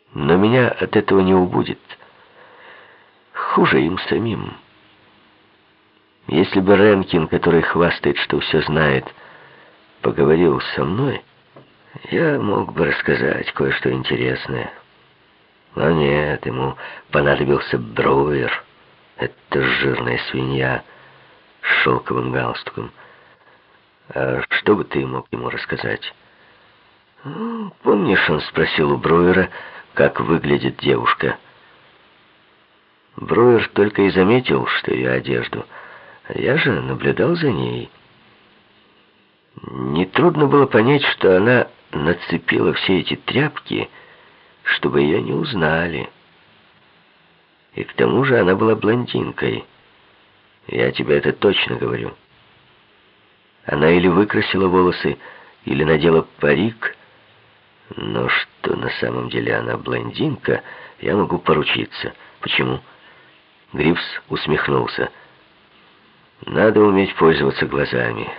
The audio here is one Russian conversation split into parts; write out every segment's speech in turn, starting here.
Но меня от этого не убудет. Хуже им самим. Если бы Ренкин, который хвастает, что все знает, поговорил со мной, я мог бы рассказать кое-что интересное. Но нет, ему понадобился Бруер. Это жирная свинья с шелковым галстуком. А что бы ты мог ему рассказать? Помнишь, он спросил у Бруера, как выглядит девушка? Бруер только и заметил, что ее одежду. Я же наблюдал за ней. Нетрудно было понять, что она нацепила все эти тряпки, чтобы ее не узнали. И к тому же она была блондинкой. Я тебе это точно говорю. Она или выкрасила волосы, или надела парик, но что на самом деле она блондинка, я могу поручиться. Почему? Грифс усмехнулся. Надо уметь пользоваться глазами.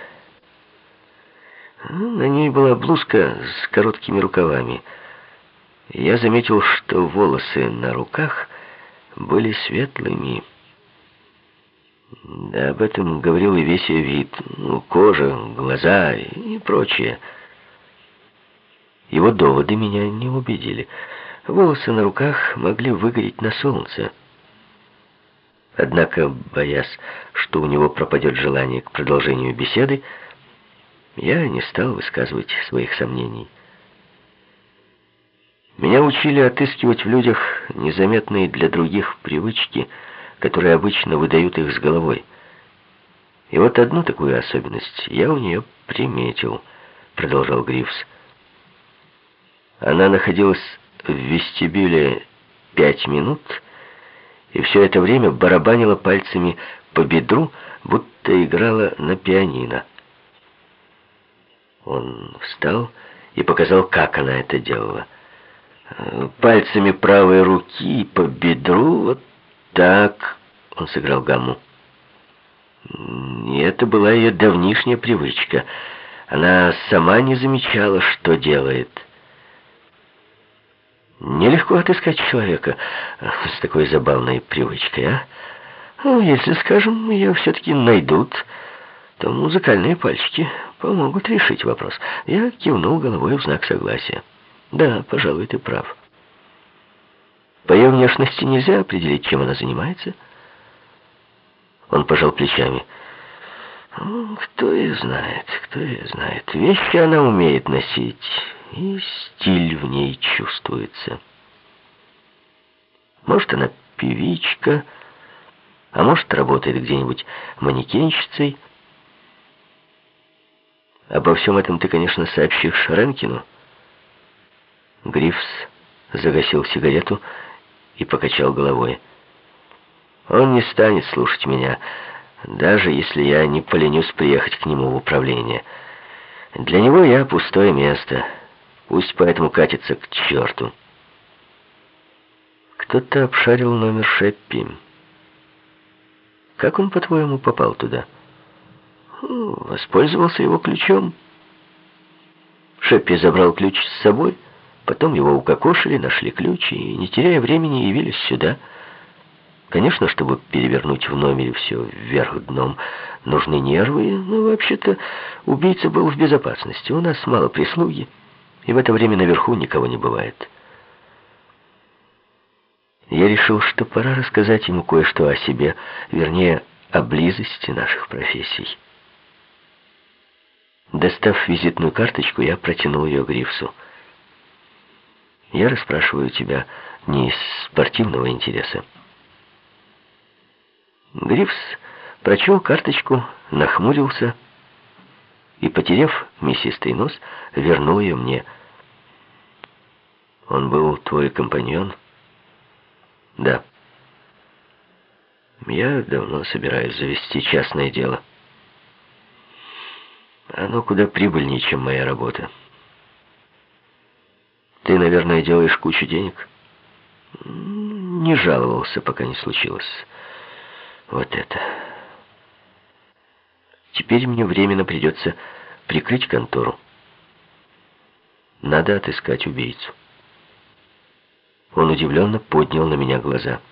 На ней была блузка с короткими рукавами. Я заметил, что волосы на руках были светлыми. Да, об этом говорил и весь ее вид. Кожа, глаза и прочее. Его доводы меня не убедили. Волосы на руках могли выгореть на солнце. Однако, боясь, что у него пропадет желание к продолжению беседы, я не стал высказывать своих сомнений. Меня учили отыскивать в людях незаметные для других привычки, которые обычно выдают их с головой. И вот одну такую особенность я у нее приметил, продолжал Грифс. Она находилась в вестибюле 5 минут, и все это время барабанила пальцами по бедру, будто играла на пианино. Он встал и показал, как она это делала. Пальцами правой руки по бедру, вот так. Он сыграл гамму. И это была ее давнишняя привычка. Она сама не замечала, что делает. Нелегко отыскать человека с такой забавной привычкой, а? Если, скажем, ее все-таки найдут, то музыкальные пальчики помогут решить вопрос. Я кивнул головой в знак согласия. Да, пожалуй, ты прав. По ее внешности нельзя определить, чем она занимается. Он пожал плечами. Кто ее знает, кто ее знает. Вещи она умеет носить, и стиль в ней чувствуется. Может, она певичка, а может, работает где-нибудь манекенщицей. Обо всем этом ты, конечно, сообщишь Ренкину. Грифс загасил сигарету и покачал головой. Он не станет слушать меня, даже если я не поленюсь приехать к нему в управление. Для него я пустое место. Пусть поэтому катится к черту. Кто-то обшарил номер Шеппи. Как он, по-твоему, попал туда? Воспользовался его ключом. Шеппи забрал ключ с собой, потом его укокошили, нашли ключ и, не теряя времени, явились сюда. Конечно, чтобы перевернуть в номере все вверх дном, нужны нервы, но вообще-то убийца был в безопасности. У нас мало прислуги, и в это время наверху никого не бывает. Я решил, что пора рассказать ему кое-что о себе, вернее, о близости наших профессий. Достав визитную карточку, я протянул ее Грифсу. Я расспрашиваю тебя не из спортивного интереса. Грифс прочел карточку, нахмурился и, потеряв мясистый нос, вернул ее мне. Он был твой компаньон? Да. Я давно собираюсь завести частное дело. Оно куда прибыльнее, чем моя работа. Ты, наверное, делаешь кучу денег? Не жаловался, пока не случилось. Вот это. Теперь мне временно придется прикрыть контору. Надо отыскать убийцу. Он удивленно поднял на меня глаза.